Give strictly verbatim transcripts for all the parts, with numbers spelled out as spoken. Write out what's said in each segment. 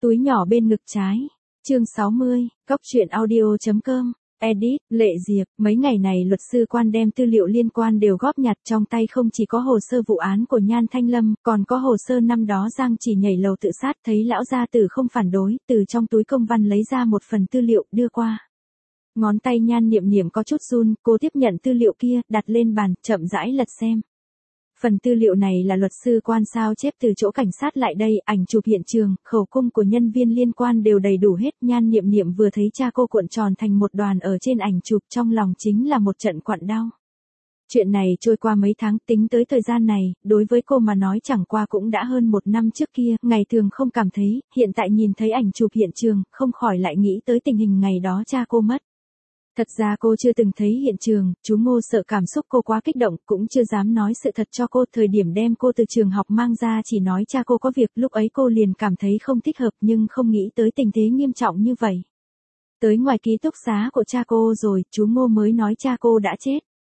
Túi nhỏ bên ngực trái. Chương sáu mươi, Cóc truyện audio chấm com. Edit, Lệ Diệp, mấy ngày này luật sư Quan đem tư liệu liên quan đều góp nhặt, trong tay không chỉ có hồ sơ vụ án của Nhan Thanh Lâm, còn có hồ sơ năm đó Giang Chỉ nhảy lầu tự sát, thấy lão gia tử không phản đối, từ trong túi công văn lấy ra một phần tư liệu, đưa qua. Ngón tay Nhan Niệm Niệm có chút run, cô tiếp nhận tư liệu kia, đặt lên bàn, chậm rãi lật xem. Phần tư liệu này là luật sư Quan sao chép từ chỗ cảnh sát lại đây, ảnh chụp hiện trường, khẩu cung của nhân viên liên quan đều đầy đủ hết. Nhan Niệm Niệm vừa thấy cha cô cuộn tròn thành một đoàn ở trên ảnh chụp, trong lòng chính là một trận quặn đau. Chuyện này trôi qua mấy tháng, tính tới thời gian này, đối với cô mà nói chẳng qua cũng đã hơn một năm trước kia, ngày thường không cảm thấy, hiện tại nhìn thấy ảnh chụp hiện trường, không khỏi lại nghĩ tới tình hình ngày đó cha cô mất. Thật ra cô chưa từng thấy hiện trường, chú Ngô sợ cảm xúc cô quá kích động, cũng chưa dám nói sự thật cho cô. Thời điểm đem cô từ trường học mang ra chỉ nói cha cô có việc, lúc ấy cô liền cảm thấy không thích hợp nhưng không nghĩ tới tình thế nghiêm trọng như vậy. Tới ngoài ký túc xá của cha cô rồi, chú Ngô mới nói cha cô đã chết.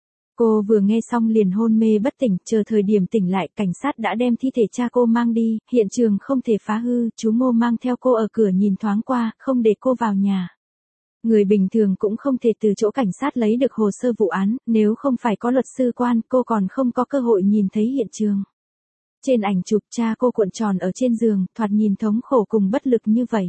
Cô vừa nghe xong liền hôn mê bất tỉnh, chờ thời điểm tỉnh lại, cảnh sát đã đem thi thể cha cô mang đi, hiện trường không thể phá hư, chú Ngô mang theo cô ở cửa nhìn thoáng qua, không để cô vào nhà. Người bình thường cũng không thể từ chỗ cảnh sát lấy được hồ sơ vụ án, nếu không phải có luật sư Quan, cô còn không có cơ hội nhìn thấy hiện trường. Trên ảnh chụp cha cô cuộn tròn ở trên giường, thoạt nhìn thống khổ cùng bất lực như vậy.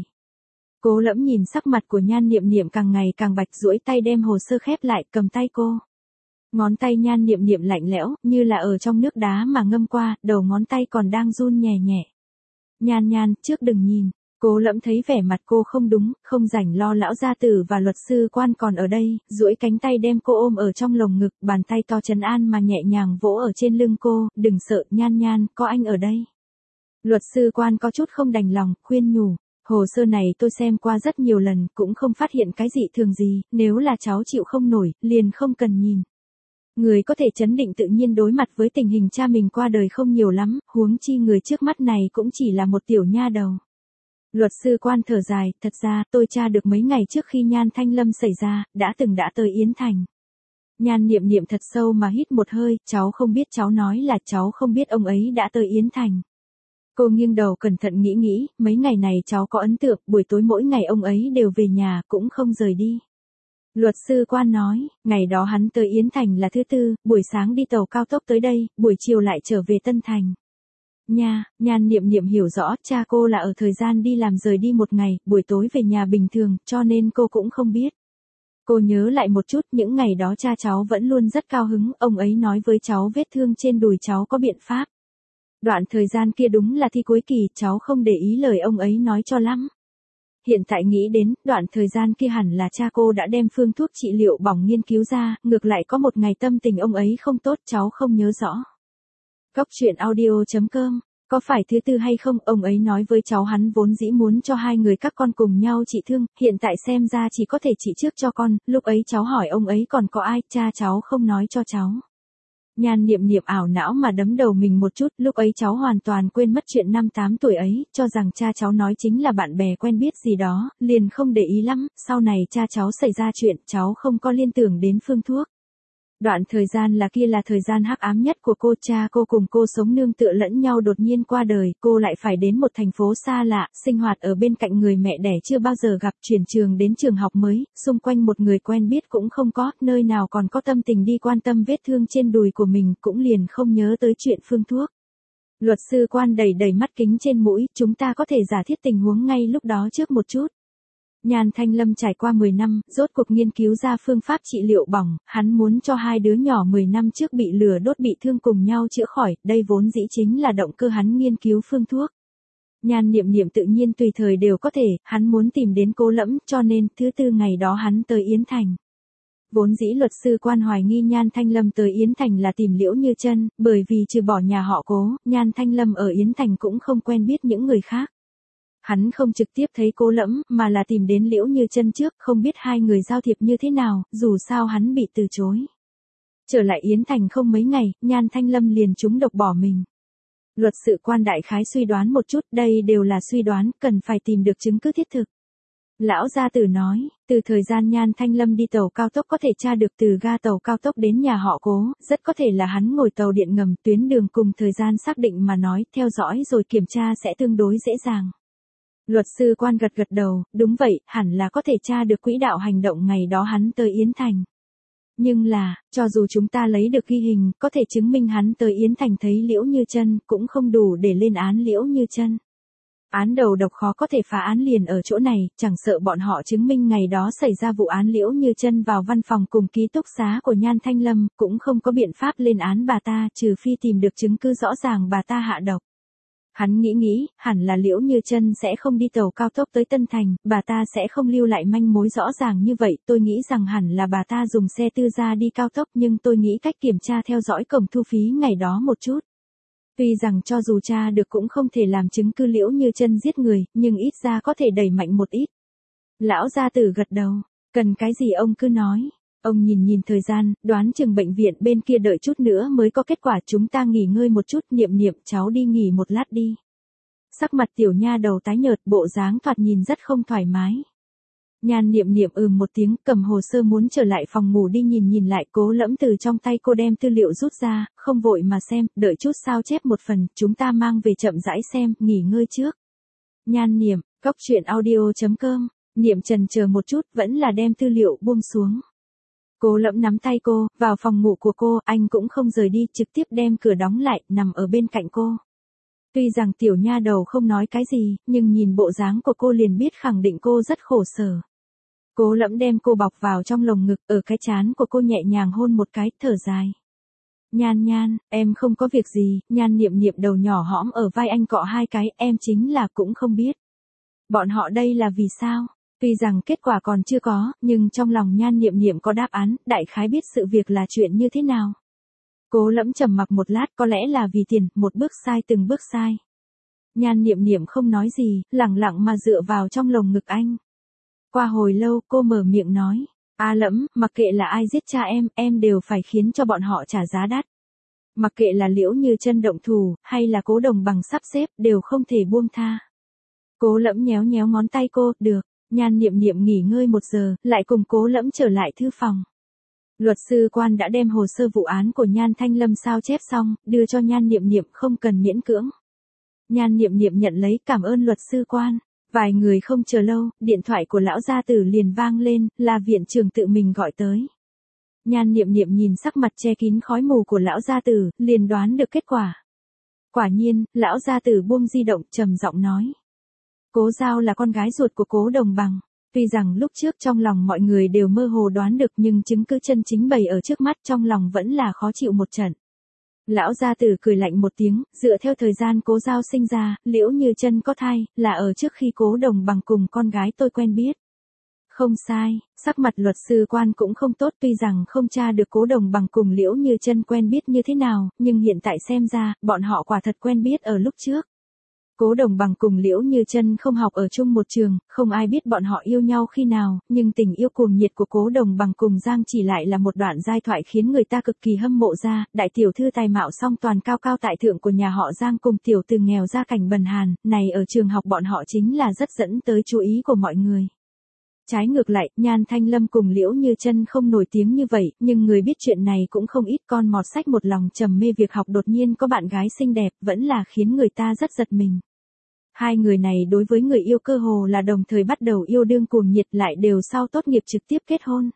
Cố Lẫm nhìn sắc mặt của Nhan Niệm Niệm càng ngày càng bạch, duỗi tay đem hồ sơ khép lại, cầm tay cô. Ngón tay Nhan Niệm Niệm lạnh lẽo, như là ở trong nước đá mà ngâm qua, đầu ngón tay còn đang run nhẹ nhẹ. Nhan Nhan, trước đừng nhìn. Cố Lẫm thấy vẻ mặt cô không đúng, không rảnh lo lão gia tử và luật sư Quan còn ở đây, duỗi cánh tay đem cô ôm ở trong lồng ngực, bàn tay to trấn an mà nhẹ nhàng vỗ ở trên lưng cô, đừng sợ, Nhan Nhan, có anh ở đây. Luật sư Quan có chút không đành lòng, khuyên nhủ, hồ sơ này tôi xem qua rất nhiều lần, cũng không phát hiện cái gì thường gì, nếu là cháu chịu không nổi, liền không cần nhìn. Người có thể trấn định tự nhiên đối mặt với tình hình cha mình qua đời không nhiều lắm, huống chi người trước mắt này cũng chỉ là một tiểu nha đầu. Luật sư Quan thở dài, thật ra, tôi tra được mấy ngày trước khi Nhan Thanh Lâm xảy ra, đã từng đã tới Yến Thành. Nhan Niệm Niệm thật sâu mà hít một hơi, cháu không biết, cháu nói là cháu không biết ông ấy đã tới Yến Thành. Cô nghiêng đầu cẩn thận nghĩ nghĩ, mấy ngày này cháu có ấn tượng, buổi tối mỗi ngày ông ấy đều về nhà, cũng không rời đi. Luật sư Quan nói, ngày đó hắn tới Yến Thành là thứ tư, buổi sáng đi tàu cao tốc tới đây, buổi chiều lại trở về Tân Thành. Nha, Nhan Niệm Niệm hiểu rõ, cha cô là ở thời gian đi làm rời đi một ngày, buổi tối về nhà bình thường, cho nên cô cũng không biết. Cô nhớ lại một chút, những ngày đó cha cháu vẫn luôn rất cao hứng, ông ấy nói với cháu vết thương trên đùi cháu có biện pháp. Đoạn thời gian kia đúng là thi cuối kỳ, cháu không để ý lời ông ấy nói cho lắm. Hiện tại nghĩ đến, đoạn thời gian kia hẳn là cha cô đã đem phương thuốc trị liệu bỏng nghiên cứu ra, ngược lại có một ngày tâm tình ông ấy không tốt, cháu không nhớ rõ. Cóc truyện audio chấm com, có phải thứ tư hay không, ông ấy nói với cháu hắn vốn dĩ muốn cho hai người các con cùng nhau trị thương, hiện tại xem ra chỉ có thể trị trước cho con, lúc ấy cháu hỏi ông ấy còn có ai, cha cháu không nói cho cháu. Nhan Niệm Niệm ảo não mà đấm đầu mình một chút, lúc ấy cháu hoàn toàn quên mất chuyện năm tám tuổi ấy, cho rằng cha cháu nói chính là bạn bè quen biết gì đó, liền không để ý lắm, sau này cha cháu xảy ra chuyện, cháu không có liên tưởng đến phương thuốc. Đoạn thời gian là kia là thời gian hắc ám nhất của cô, cha cô cùng cô sống nương tựa lẫn nhau đột nhiên qua đời, cô lại phải đến một thành phố xa lạ, sinh hoạt ở bên cạnh người mẹ đẻ chưa bao giờ gặp, chuyển trường đến trường học mới, xung quanh một người quen biết cũng không có, nơi nào còn có tâm tình đi quan tâm vết thương trên đùi của mình, cũng liền không nhớ tới chuyện phương thuốc. Luật sư Quan đẩy đẩy mắt kính trên mũi, chúng ta có thể giả thiết tình huống ngay lúc đó trước một chút. Nhan Thanh Lâm trải qua mười năm, rốt cuộc nghiên cứu ra phương pháp trị liệu bỏng, hắn muốn cho hai đứa nhỏ mười năm trước bị lửa đốt bị thương cùng nhau chữa khỏi, đây vốn dĩ chính là động cơ hắn nghiên cứu phương thuốc. Nhan Niệm Niệm tự nhiên tùy thời đều có thể, hắn muốn tìm đến Cố Lẫm, cho nên, thứ tư ngày đó hắn tới Yến Thành. Vốn dĩ luật sư Quan hoài nghi Nhan Thanh Lâm tới Yến Thành là tìm Liễu Như Chân, bởi vì trừ bỏ nhà họ Cố, Nhan Thanh Lâm ở Yến Thành cũng không quen biết những người khác. Hắn không trực tiếp thấy Cố Lẫm, mà là tìm đến Liễu Như Chân trước, không biết hai người giao thiệp như thế nào, dù sao hắn bị từ chối. Trở lại Yến Thành không mấy ngày, Nhan Thanh Lâm liền trúng độc bỏ mình. Luật sự Quan đại khái suy đoán một chút, đây đều là suy đoán, cần phải tìm được chứng cứ thiết thực. Lão gia tử nói, từ thời gian Nhan Thanh Lâm đi tàu cao tốc có thể tra được từ ga tàu cao tốc đến nhà họ Cố, rất có thể là hắn ngồi tàu điện ngầm, tuyến đường cùng thời gian xác định mà nói, theo dõi rồi kiểm tra sẽ tương đối dễ dàng. Luật sư Quan gật gật đầu, đúng vậy, hẳn là có thể tra được quỹ đạo hành động ngày đó hắn tới Yến Thành. Nhưng là, cho dù chúng ta lấy được ghi hình, có thể chứng minh hắn tới Yến Thành thấy Liễu Như Chân, cũng không đủ để lên án Liễu Như Chân. Án đầu độc khó có thể phá án liền ở chỗ này, chẳng sợ bọn họ chứng minh ngày đó xảy ra vụ án Liễu Như Chân vào văn phòng cùng ký túc xá của Nhan Thanh Lâm, cũng không có biện pháp lên án bà ta, trừ phi tìm được chứng cứ rõ ràng bà ta hạ độc. Hắn nghĩ nghĩ, hẳn là Liễu Như Chân sẽ không đi tàu cao tốc tới Tân Thành, bà ta sẽ không lưu lại manh mối rõ ràng như vậy, tôi nghĩ rằng hẳn là bà ta dùng xe tư gia đi cao tốc, nhưng tôi nghĩ cách kiểm tra theo dõi cổng thu phí ngày đó một chút. Tuy rằng cho dù tra được cũng không thể làm chứng cứ Liễu Như Chân giết người, nhưng ít ra có thể đẩy mạnh một ít. Lão gia tử gật đầu, cần cái gì ông cứ nói. Ông nhìn nhìn thời gian, đoán chừng bệnh viện bên kia đợi chút nữa mới có kết quả, chúng ta nghỉ ngơi một chút, Niệm Niệm cháu đi nghỉ một lát đi. Sắc mặt tiểu nha đầu tái nhợt, bộ dáng thoạt nhìn rất không thoải mái. Nhan Niệm Niệm ừm một tiếng, cầm hồ sơ muốn trở lại phòng ngủ đi nhìn nhìn lại, Cố Lẫm từ trong tay cô đem tư liệu rút ra, không vội mà xem, đợi chút sao chép một phần, chúng ta mang về chậm rãi xem, nghỉ ngơi trước. Nhan Niệm, cóc truyện audio chấm com, Niệm trần chờ một chút, vẫn là đem tư liệu buông xuống. Cố Lẫm nắm tay cô, vào phòng ngủ của cô, anh cũng không rời đi, trực tiếp đem cửa đóng lại, nằm ở bên cạnh cô. Tuy rằng tiểu nha đầu không nói cái gì, nhưng nhìn bộ dáng của cô liền biết khẳng định cô rất khổ sở. Cố Lẫm đem cô bọc vào trong lồng ngực, ở cái trán của cô nhẹ nhàng hôn một cái, thở dài. Nhan Nhan, em không có việc gì, Nhan Niệm Niệm đầu nhỏ hõm ở vai anh cọ hai cái, em chính là cũng không biết. Bọn họ đây là vì sao? Tuy rằng kết quả còn chưa có, nhưng trong lòng Nhan Niệm Niệm có đáp án, đại khái biết sự việc là chuyện như thế nào. Cố Lẫm trầm mặc một lát, có lẽ là vì tiền, một bước sai từng bước sai. Nhan Niệm Niệm không nói gì, lẳng lặng mà dựa vào trong lồng ngực anh. Qua hồi lâu, cô mở miệng nói, A Lẫm, mặc kệ là ai giết cha em, em đều phải khiến cho bọn họ trả giá đắt. Mặc kệ là Liễu Như Chân động thủ, hay là Cố Đồng Bằng sắp xếp, đều không thể buông tha. Cố Lẫm nhéo nhéo ngón tay cô, được. Nhan Niệm Niệm nghỉ ngơi một giờ, lại cùng Cố Lẫm trở lại thư phòng. Luật sư Quan đã đem hồ sơ vụ án của Nhan Thanh Lâm sao chép xong, đưa cho Nhan Niệm Niệm, không cần miễn cưỡng. Nhan Niệm Niệm nhận lấy, cảm ơn luật sư Quan. Vài người không chờ lâu, điện thoại của lão gia tử liền vang lên, là viện trưởng tự mình gọi tới. Nhan Niệm Niệm nhìn sắc mặt che kín khói mù của lão gia tử, liền đoán được kết quả. Quả nhiên, lão gia tử buông di động, trầm giọng nói. Cố Giao là con gái ruột của Cố Đồng Bằng. Tuy rằng lúc trước trong lòng mọi người đều mơ hồ đoán được, nhưng chứng cứ chân chính bày ở trước mắt, trong lòng vẫn là khó chịu một trận. Lão gia tử cười lạnh một tiếng, dựa theo thời gian Cố Giao sinh ra, Liễu Như Chân có thai, là ở trước khi Cố Đồng Bằng cùng con gái tôi quen biết. Không sai, sắc mặt luật sư Quan cũng không tốt, tuy rằng không tra được Cố Đồng Bằng cùng Liễu Như Chân quen biết như thế nào, nhưng hiện tại xem ra, bọn họ quả thật quen biết ở lúc trước. Cố Đồng Bằng cùng Liễu Như Chân không học ở chung một trường, không ai biết bọn họ yêu nhau khi nào, nhưng tình yêu cuồng nhiệt của Cố Đồng Bằng cùng Giang Chỉ lại là một đoạn giai thoại khiến người ta cực kỳ hâm mộ ra, đại tiểu thư tài mạo song toàn cao cao tại thượng của nhà họ Giang cùng tiểu từ nghèo gia cảnh bần hàn, này ở trường học bọn họ chính là rất dẫn tới chú ý của mọi người. Trái ngược lại, Nhan Thanh Lâm cùng Liễu Như Chân không nổi tiếng như vậy, nhưng người biết chuyện này cũng không ít, con mọt sách một lòng trầm mê việc học đột nhiên có bạn gái xinh đẹp, vẫn là khiến người ta rất giật mình. Hai người này đối với người yêu cơ hồ là đồng thời bắt đầu yêu đương cuồng nhiệt, lại đều sau tốt nghiệp trực tiếp kết hôn.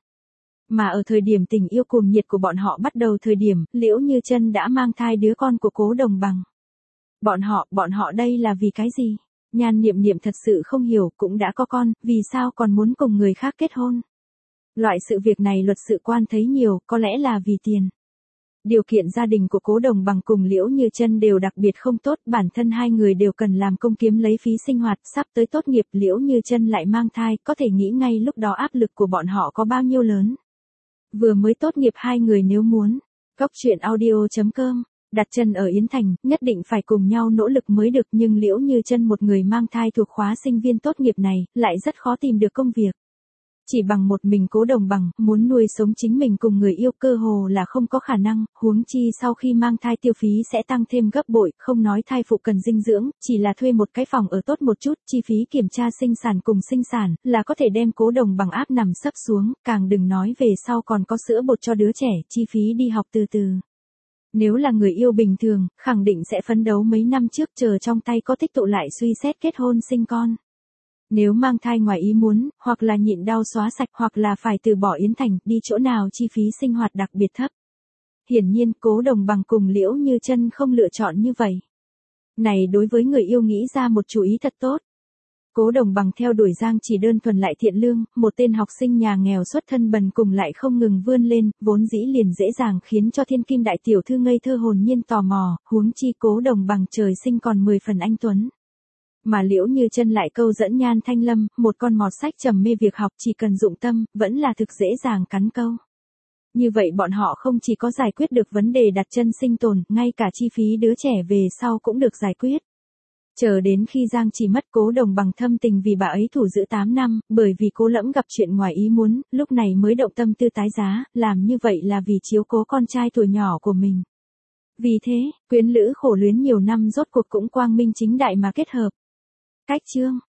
Mà ở thời điểm tình yêu cuồng nhiệt của bọn họ bắt đầu thời điểm, Liễu Như Chân đã mang thai đứa con của Cố Đồng Bằng. Bọn họ, bọn họ đây là vì cái gì? Nhan Niệm Niệm thật sự không hiểu, cũng đã có con, vì sao còn muốn cùng người khác kết hôn? Loại sự việc này luật sự Quan thấy nhiều, có lẽ là vì tiền. Điều kiện gia đình của Cố Đồng Bằng cùng Liễu Như Chân đều đặc biệt không tốt, bản thân hai người đều cần làm công kiếm lấy phí sinh hoạt, sắp tới tốt nghiệp Liễu Như Chân lại mang thai, có thể nghĩ ngay lúc đó áp lực của bọn họ có bao nhiêu lớn. Vừa mới tốt nghiệp hai người nếu muốn, cóc truyện audio chấm com, đặt chân ở Yến Thành, nhất định phải cùng nhau nỗ lực mới được, nhưng Liễu Như Chân một người mang thai thuộc khóa sinh viên tốt nghiệp này, lại rất khó tìm được công việc. Chỉ bằng một mình Cố Đồng Bằng, muốn nuôi sống chính mình cùng người yêu cơ hồ là không có khả năng, huống chi sau khi mang thai tiêu phí sẽ tăng thêm gấp bội, không nói thai phụ cần dinh dưỡng, chỉ là thuê một cái phòng ở tốt một chút, chi phí kiểm tra sinh sản cùng sinh sản, là có thể đem Cố Đồng Bằng áp nằm sấp xuống, càng đừng nói về sau còn có sữa bột cho đứa trẻ, chi phí đi học từ từ. Nếu là người yêu bình thường, khẳng định sẽ phấn đấu mấy năm trước chờ trong tay có tích tụ lại suy xét kết hôn sinh con. Nếu mang thai ngoài ý muốn, hoặc là nhịn đau xóa sạch hoặc là phải từ bỏ Yến Thành, đi chỗ nào chi phí sinh hoạt đặc biệt thấp. Hiển nhiên, Cố Đồng Bằng cùng Liễu Như Chân không lựa chọn như vậy. Này đối với người yêu nghĩ ra một chủ ý thật tốt. Cố Đồng Bằng theo đuổi Giang Chỉ đơn thuần lại thiện lương, một tên học sinh nhà nghèo xuất thân bần cùng lại không ngừng vươn lên, vốn dĩ liền dễ dàng khiến cho thiên kim đại tiểu thư ngây thơ hồn nhiên tò mò, huống chi Cố Đồng Bằng trời sinh còn mười phần anh tuấn. Mà Liễu Như Chân lại câu dẫn Nhan Thanh Lâm, một con mọt sách trầm mê việc học chỉ cần dụng tâm, vẫn là thực dễ dàng cắn câu. Như vậy bọn họ không chỉ có giải quyết được vấn đề đặt chân sinh tồn, ngay cả chi phí đứa trẻ về sau cũng được giải quyết. Chờ đến khi Giang Chỉ mất, Cố Đồng Bằng thâm tình vì bà ấy thủ giữ tám năm, bởi vì Cố Lẫm gặp chuyện ngoài ý muốn, lúc này mới động tâm tư tái giá, làm như vậy là vì chiếu cố con trai tuổi nhỏ của mình. Vì thế, quyến lữ khổ luyến nhiều năm rốt cuộc cũng quang minh chính đại mà kết hợp. Cách chương